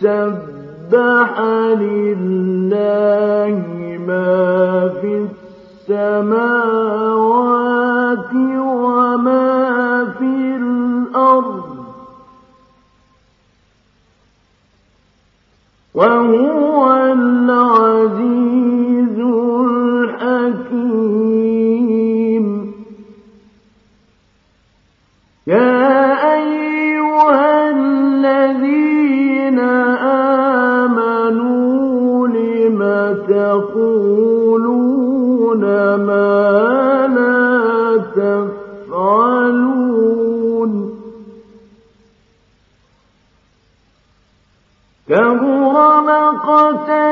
سَبَّحَ لِلَّهِ مَا فِي السَّمَاوَاتِ وَمَا فِي الْأَرْضِ وَهُوَ الْعَزِيزُ الْحَكِيمُ. يَا أَيُّهَا الَّذِينَ آمَنُوا لِمَ تَقُولُونَ مَا لَا تَفْعَلُونَ كَبُرَ مَقْتًا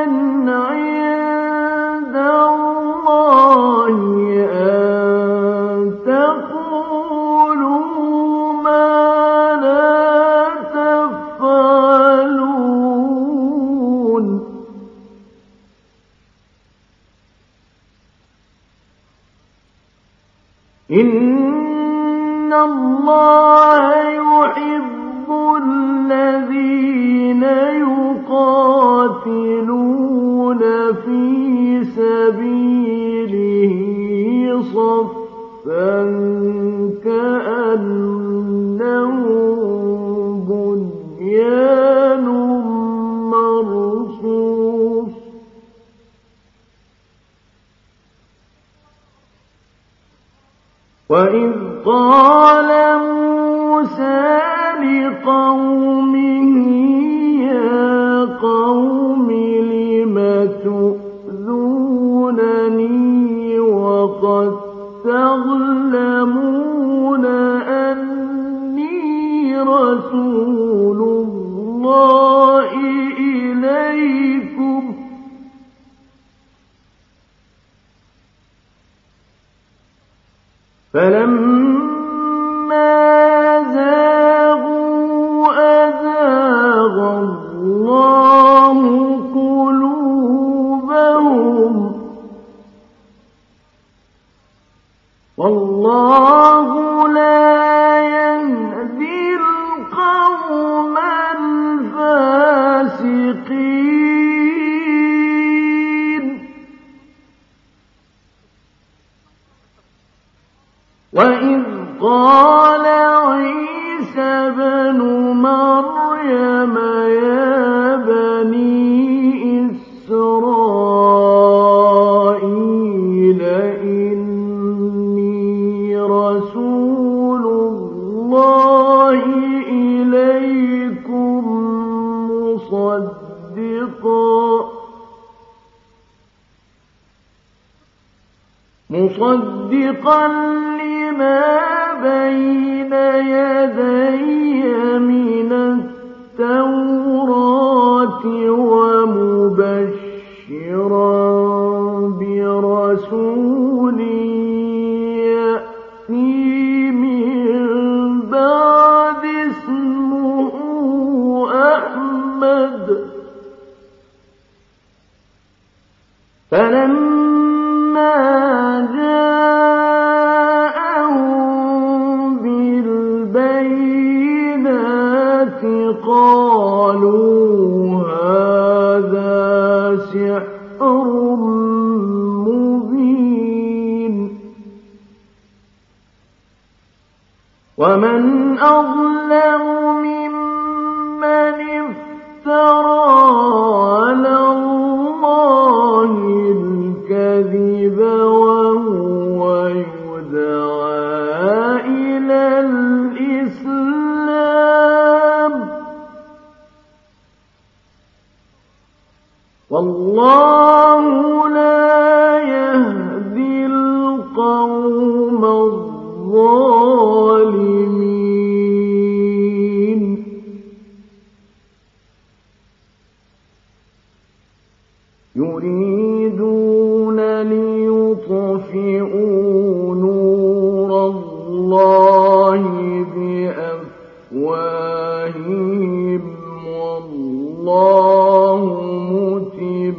عِندَ اللَّهِ أَن تَقُولُوا مَا لَا تَفْعَلُونَ. إِنَّ اللَّهَ يُحِبُّ الَّذِينَ يُقَاتِلُونَ فِي سَبِيلِهِ صَفًّا كَأَنَّهُم بُنْيَانٌ مَّرْصُوصٌ. وَإِذْ قَالَ مُوسَىٰ لِقَوْمِهِ يَا قَوْمِ لِمَ تُؤْذُونَنِي وَقَدْ تَعْلَمُونَ أَنِّي رَسُولُ اللَّهِ إِلَيْكُمْ فَلَمَّا زَاغُوا أَزَاغَ اللَّهُ قُلُوبَهُمْ وَاللَّهُ لَا يَهْدِي الْقَوْمَ الْفَاسِقِينَ. وَإِذْ قَالَ عِيسَى ابْنُ مَرْيَمَ يَا بَنِي إِسْرَائِيلَ إِنِّي رَسُولُ اللَّهِ إِلَيْكُمْ مُصَدِّقًا لِمَا بَيْنَ يَدَيَّ مِنَ التَّوْرَاةِ وَمُبَشِّرًا بِرَسُولٍ يَأْتِي مِن بَعْدِي اسْمُهُ أَحْمَدُ. فَلَمَّا جَاءَهُم بِالْبَيِّنَاتِ قَالُوا هَٰذَا سِحْرٌ مُّبِينٌ. وَمَنْ أَظْلَمُ مِمَّنِ افْتَرَىٰ عَلَى اللَّهِ الْكَذِبَ وَهُوَ يُدْعَىٰ إِلَى الْإِسْلَامِ وَاللَّهُ لَا يَهْدِي الْقَوْمَ الظَّالِمِينَ. يُرِيدُونَ لِيُطْفِئُوا نُورَ اللَّهِ بِأَفْوَاهِهِمْ وَاللَّهُ مُتِمُّ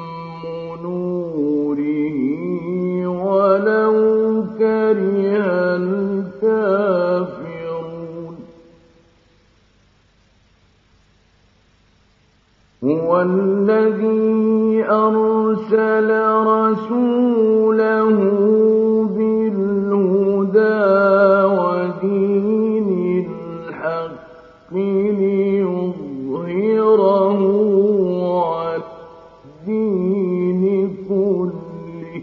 نُورِهِ وَلَوْ كَرِهَ الْكَافِرُونَ. هو الذي أرسل رسوله بالهدى ودين الحق ليظهره على الدين كله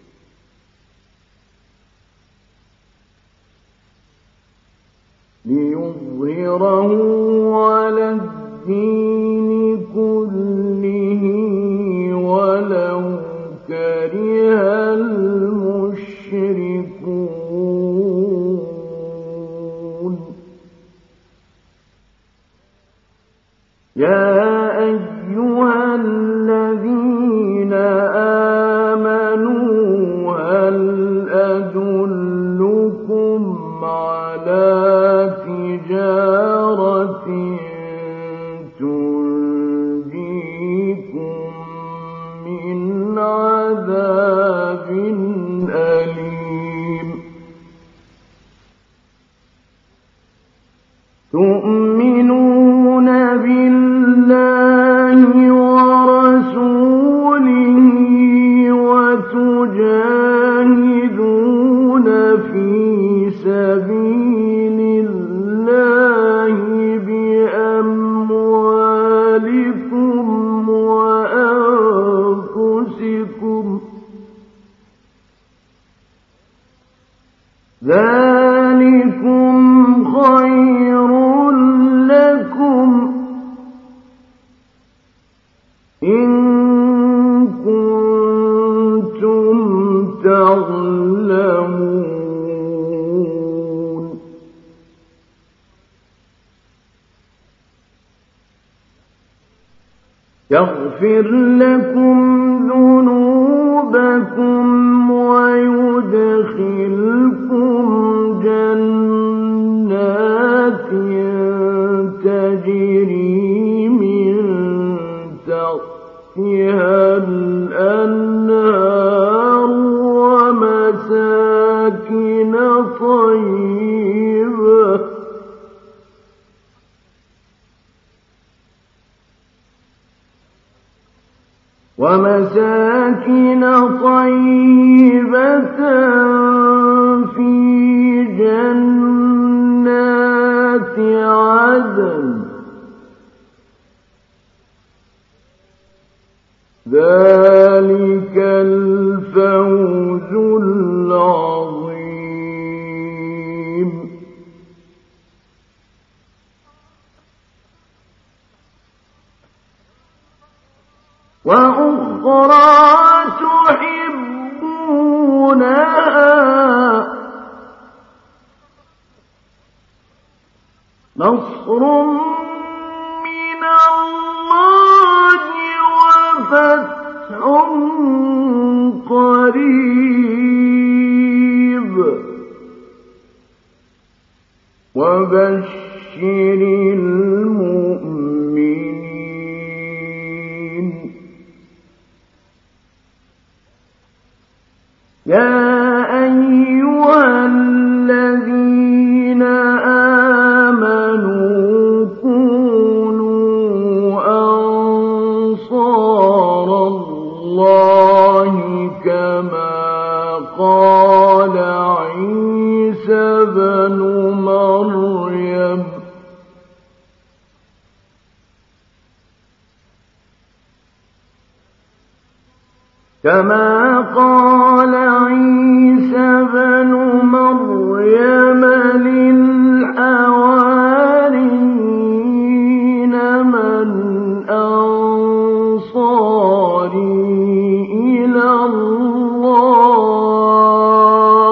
كله ولو كره المشركون يا أيها الذين آمنوا هل أدلكم على تجارة تنجيكم من عذاب أليم تؤمنون بالله ورسوله وتجاهدون في سبيل الله بأموالكم وأنفسكم ذلكم خير لكم إن كنتم تعلمون يغفر لكم ذنوبكم ويدخلكم جنات تجري من تحتها الأنهار ومساكن طيبة في جنات عدن ذلك الفوز العظيم وأخرى تحبونها نصر من الله وفتح قريب وبشر المؤمنين يا أيها الذين آمنوا كونوا أنصار الله كما قال عيسى بن مريم للحواريين من أنصاري إلى الله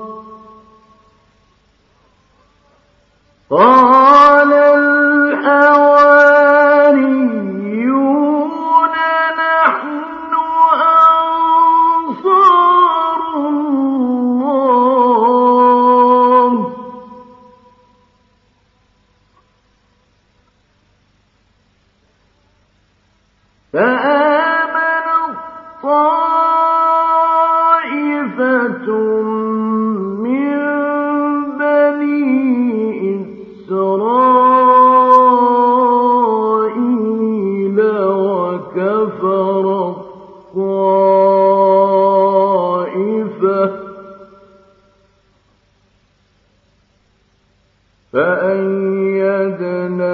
قال الحواريون نحن أنصار الله فآمنت طائفة من بني إسرائيل فأيدناه